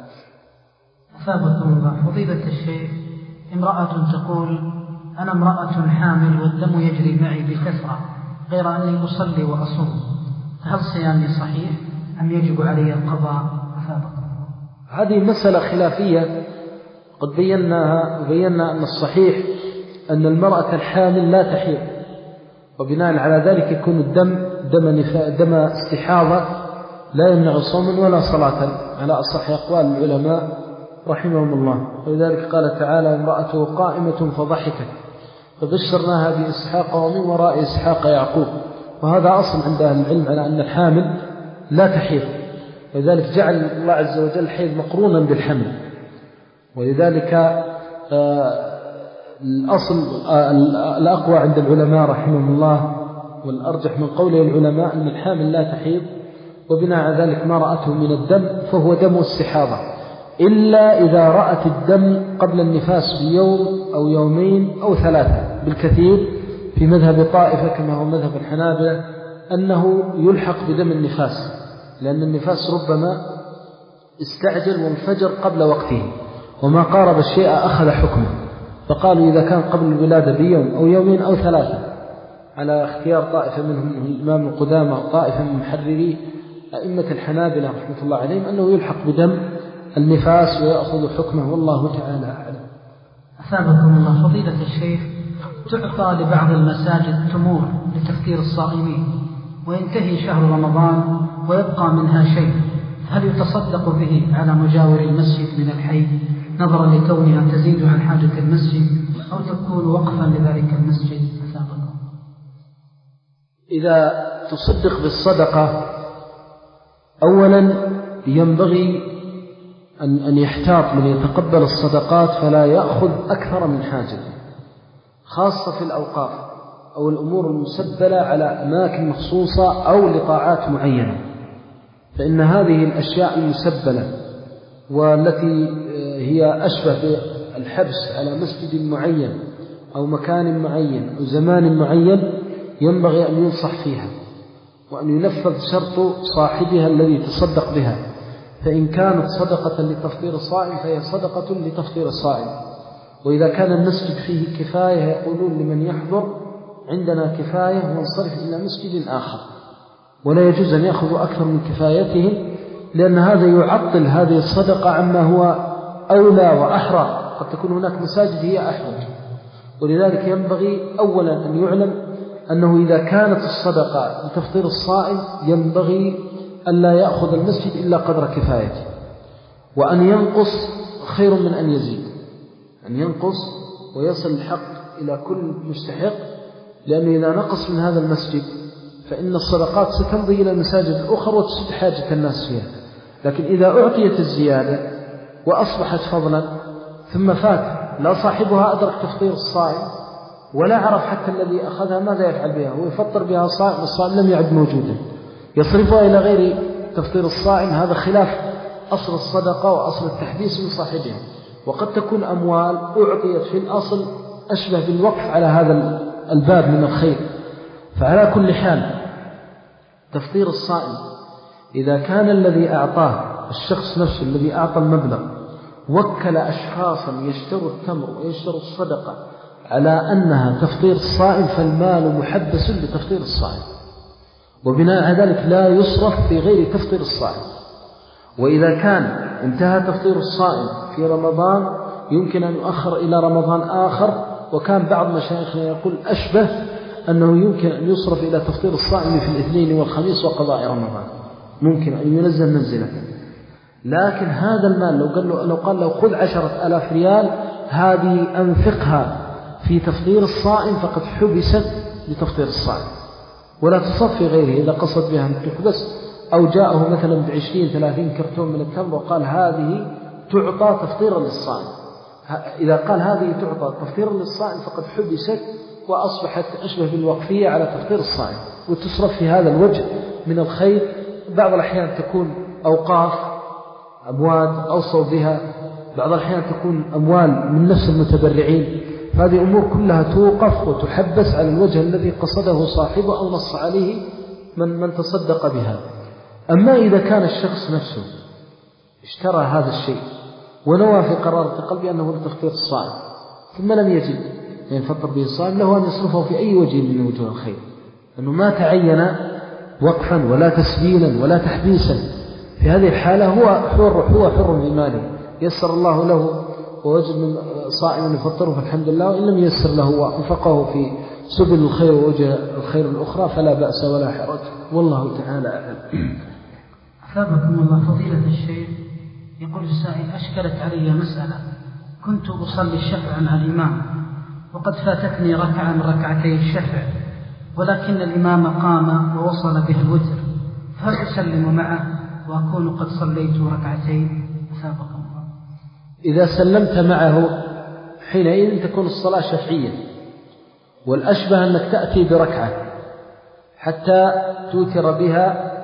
أثابكم الله. فضيلة الشيخ، امرأة تقول: أنا امرأة حامل والدم يجري معي بكثرة، غير أني أصلي وأصوم، هل صيامي صحيح أم يجب علي القضاء؟ أثابكم. هذه مسألة خلافية قد بيناها، وبينا أن الصحيح أن المرأة الحامل لا تحيض، وبناء على ذلك يكون الدم دم, دم استحاضة لا يمنع صوما ولا صلاة على أصح أقوال العلماء رحمهم الله. ولذلك قال تعالى: امرأته قائمة فضحكت فبشرناها بإسحاق ومن وراء إسحاق يعقوب. وهذا أصل عند أهل العلم على أن الحامل لا تحيض، ولذلك جعل الله عز وجل الحيض مقرونا بالحمل. ولذلك آه الأصل آه الأقوى عند العلماء رحمهم الله والأرجح من قوله العلماء أن الحامل لا تحيض، وبناء على ذلك ما رأته من الدم فهو دم استحاضة، إلا إذا رأت الدم قبل النفاس بيوم أو يومين أو ثلاثة بالكثير، في مذهب طائفة كما هو مذهب الحنابلة أنه يلحق بدم النفاس، لأن النفاس ربما استعجل وانفجر قبل وقته، وما قارب الشيء أخذ حكمه. فقالوا إذا كان قبل الولادة بيوم أو يومين أو ثلاثة، على اختيار طائفة منهم الإمام القدامى وطائفة من محرري أئمة الحنابلة رحمة الله عليهم أنه يلحق بدم النفاس ويأخذ حكمه، والله تعالى أعلم. أثابكم الله. فضيلة الشيخ، تعطى لبعض المساجد تمور لتفطير الصائمين، وينتهي شهر رمضان ويبقى منها شيء، هل يتصدق به على مجاور المسجد من الحي نظرا لكونها تزيد عن حاجة المسجد، أو تكون وقفا لذلك المسجد؟ أثابكم. إذا تصدق بالصدقة، أولا ينبغي أن أن يحتاط من يتقبل الصدقات فلا يأخذ أكثر من حاجة، خاصة في الأوقاف أو الأمور المسبلة على أماكن مخصوصة أو لطاعات معينة، فإن هذه الأشياء المسبلة والتي هي أشبه بالحبس على مسجد معين أو مكان معين أو زمان معين ينبغي أن ينصح فيها، وأن ينفذ شرط صاحبها الذي تصدق بها، فإن كانت صدقة لتفطير الصائم فهي صدقة لتفطير الصائم. وإذا كان المسجد فيه كفاية يقولون لمن يحضر عندنا كفاية وانصرف إلى مسجد آخر، ولا يجوز أن يأخذوا أكثر من كفايتهم، لأن هذا يعطل هذه الصدقة عما هو أولى وأحرى. قد تكون هناك مساجد هي أحرى، ولذلك ينبغي أولا أن يعلم أنه إذا كانت الصدقة لتفطير الصائم ينبغي أن لا يأخذ المسجد إلا قدر كفايته، وأن ينقص خير من أن يزيد، أن ينقص ويصل الحق إلى كل مستحق، لأنه إذا نقص من هذا المسجد فإن الصدقات ستمضي إلى المساجد الأخرى وتسد حاجة الناس فيها. لكن إذا أعطيت الزيادة وأصبحت فضلا ثم فات لا صاحبها أدرك تفطير الصائم ولا عرف حتى الذي أخذها ماذا يفعل بها، هو يفطر بها صائم والصائم لم يعد موجودا، يصرفها إلى غير تفطير الصائم. هذا خلاف أصل الصدقة وأصل التحديث من صاحبها. وقد تكون أموال أعطيت في الأصل أشبه بالوقف على هذا الباب من الخير. فعلى كل حال تفطير الصائم إذا كان الذي أعطاه الشخص نفسه الذي أعطى المبلغ وكل أشخاصا يشتروا التمر ويشتروا الصدقة على أنها تفطير الصائم، فالمال محبس لتفطير الصائم، وبناء على ذلك لا يصرف في غير تفطير الصائم. وإذا كان انتهى تفطير الصائم في رمضان يمكن أن يؤخر إلى رمضان آخر، وكان بعض مشايخنا يقول أشبه أنه يمكن أن يصرف إلى تفطير الصائم في الاثنين والخميس وقضاء رمضان، ممكن أن ينزل منزلة. لكن هذا المال لو قال له, لو قال له خذ عشرة ألاف ريال هذه أنفقها في تفطير الصائم فقد حبست لتفطير الصائم، ولا تصف في غيره إذا قصد بها أن تحبس، أو جاءه مثلا بعشرين ثلاثين كرتون من التمر وقال هذه تعطى تفطيرا للصائم. إذا قال هذه تعطى تفطيرا للصائم فقد حبست وأصبحت أشبه بالوقفية على تفطير الصائم، وتصرف في هذا الوجه من الخير. بعض الأحيان تكون أوقاف أموال أوصوا بها، بعض الأحيان تكون أموال من نفس المتبرعين. هذه أمور كلها توقف وتحبس على الوجه الذي قصده صاحبه أو نص عليه من, من تصدق بها. أما إذا كان الشخص نفسه اشترى هذا الشيء ونوى في قرارة قلبه أنه لتفطير الصائم ثم لم يجد يعني فطر به الصائم، له أن يصرفه في أي وجه من وجوه الخير، أنه ما تعين وقفا ولا تسبيلا ولا تحبيسا. في هذه الحالة هو حر هو حر بماله، يسر الله له ووجد من صائم يفطره فالحمد لله، وإن لم يسر له وأنفقه في سبل الخير ووجه الخير الأخرى فلا بأس ولا حرج، والله تعالى أعلم. أثابكم الله فضيلة الشيخ. يقول السائل أشكلت علي مسألة، كنت أصلي الشفع مع الإمام وقد فاتتني ركعة من ركعتي الشفع، ولكن الإمام قام ووصل به الوتر، فهل أسلم معه وأكون قد صليت ركعتين؟ أثابكم الله. إذا سلمت معه حينئذ تكون الصلاة شفعية، والأشبه أنك تأتي بركعة حتى توتر بها.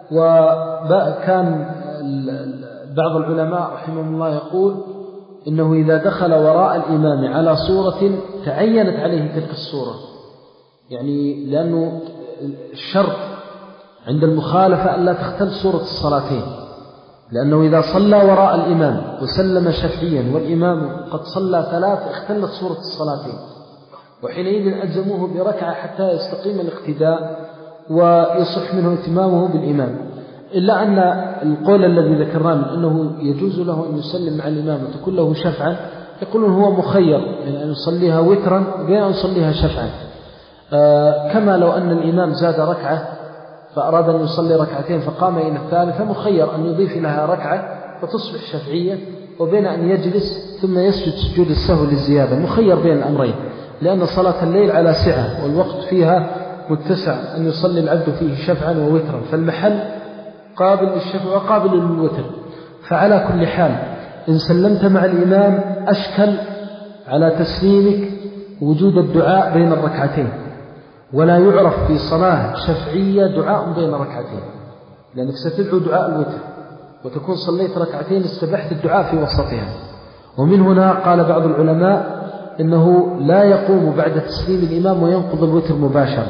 وكان بعض العلماء رحمهم الله يقول إنه إذا دخل وراء الإمام على صورة تعينت عليه تلك الصورة، يعني لأنه الشرط عند المخالفة ألا تختل صورة الصلاتين، لأنه إذا صلى وراء الإمام وسلم شفعيا والإمام قد صلى ثلاث اختلت صورة الصلاتين، وحينئذ ألزموه بركعة حتى يستقيم الاقتداء ويصح منه اتمامه بالإمام. إلا أن القول الذي ذكرناه من أنه يجوز له أن يسلم مع الإمام وتكون له شفعا، يقولون هو مخير يعني أن يصليها وترا بين أن يصليها شفعا، آه كما لو أن الإمام زاد ركعة فأراد أن يصلي ركعتين فقام إلى الثالثة، مخير أن يضيف لها ركعة فتصبح شفعية، وبين أن يجلس ثم يسجد سجود السهو للزيادة، مخير بين الأمرين، لأن صلاة الليل على سعة والوقت فيها متسع أن يصلي العبد فيه شفعا ووترا، فالمحل قابل للشفع وقابل للوتر. فعلى كل حال إن سلمت مع الإمام أشكل على تسليمك وجود الدعاء بين الركعتين، ولا يعرف في صلاة شفعية دعاء بين ركعتين، لأنك ستدعو دعاء الوتر وتكون صليت ركعتين استبحت الدعاء في وسطها. ومن هنا قال بعض العلماء إنه لا يقوم بعد تسليم الإمام وينقض الوتر مباشرة،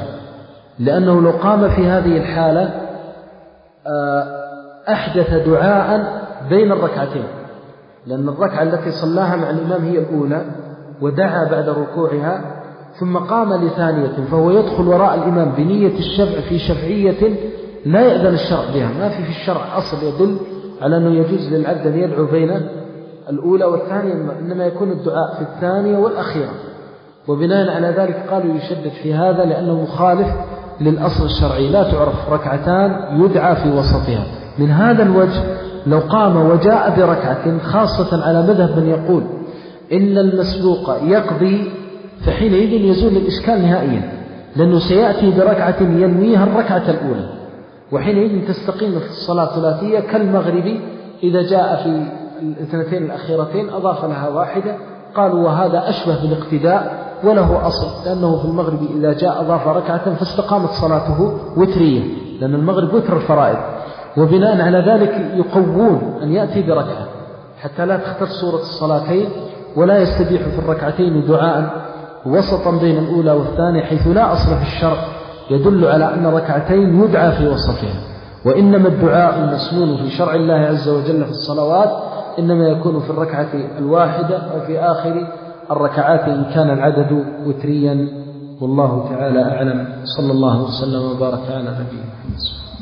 لأنه لو قام في هذه الحالة أحدث دعاء بين الركعتين، لأن الركعة التي صلاها مع الإمام هي الأولى ودعا بعد ركوعها ثم قام لثانية، فهو يدخل وراء الإمام بنية الشفع في شفعية لا يأذن الشرع بها، ما في في الشرع أصل يدل على أنه يجوز للعبد أن يدعو بين الأولى والثانية، إنما يكون الدعاء في الثانية والأخيرة. وبناء على ذلك قالوا يشدد في هذا لأنه مخالف للأصل الشرعي، لا تعرف ركعتان يدعى في وسطها. من هذا الوجه لو قام وجاء بركعة، خاصة على مذهب من يقول إن المسبوق يقضي، فحينئذ يزول الإشكال نهائيا، لأنه سيأتي بركعة ينويها الركعة الأولى، وحينئذ تستقيم في الصلاة ثلاثية كالمغرب إذا جاء في الاثنتين الأخيرتين أضاف لها واحدة. قالوا وهذا أشبه بالاقتداء وله أصل، لأنه في المغرب إذا جاء أضاف ركعة فاستقامت صلاته وترية، لأن المغرب وتر الفرائض. وبناء على ذلك يقوون أن يأتي بركعة حتى لا تختلط صورة الصلاتين، ولا يستبيح في الركعتين دعاء وسطا بين الأولى والثانية، حيث لا أصل في الشرع يدل على أن ركعتين يدعى في وسطها. وإنما الدعاء المسنون في شرع الله عز وجل في الصلوات إنما يكون في الركعة الواحدة وفي آخر الركعات إن كان العدد وتريا. والله تعالى أعلم. صلى الله وسلم وبارك على نبينا محمد.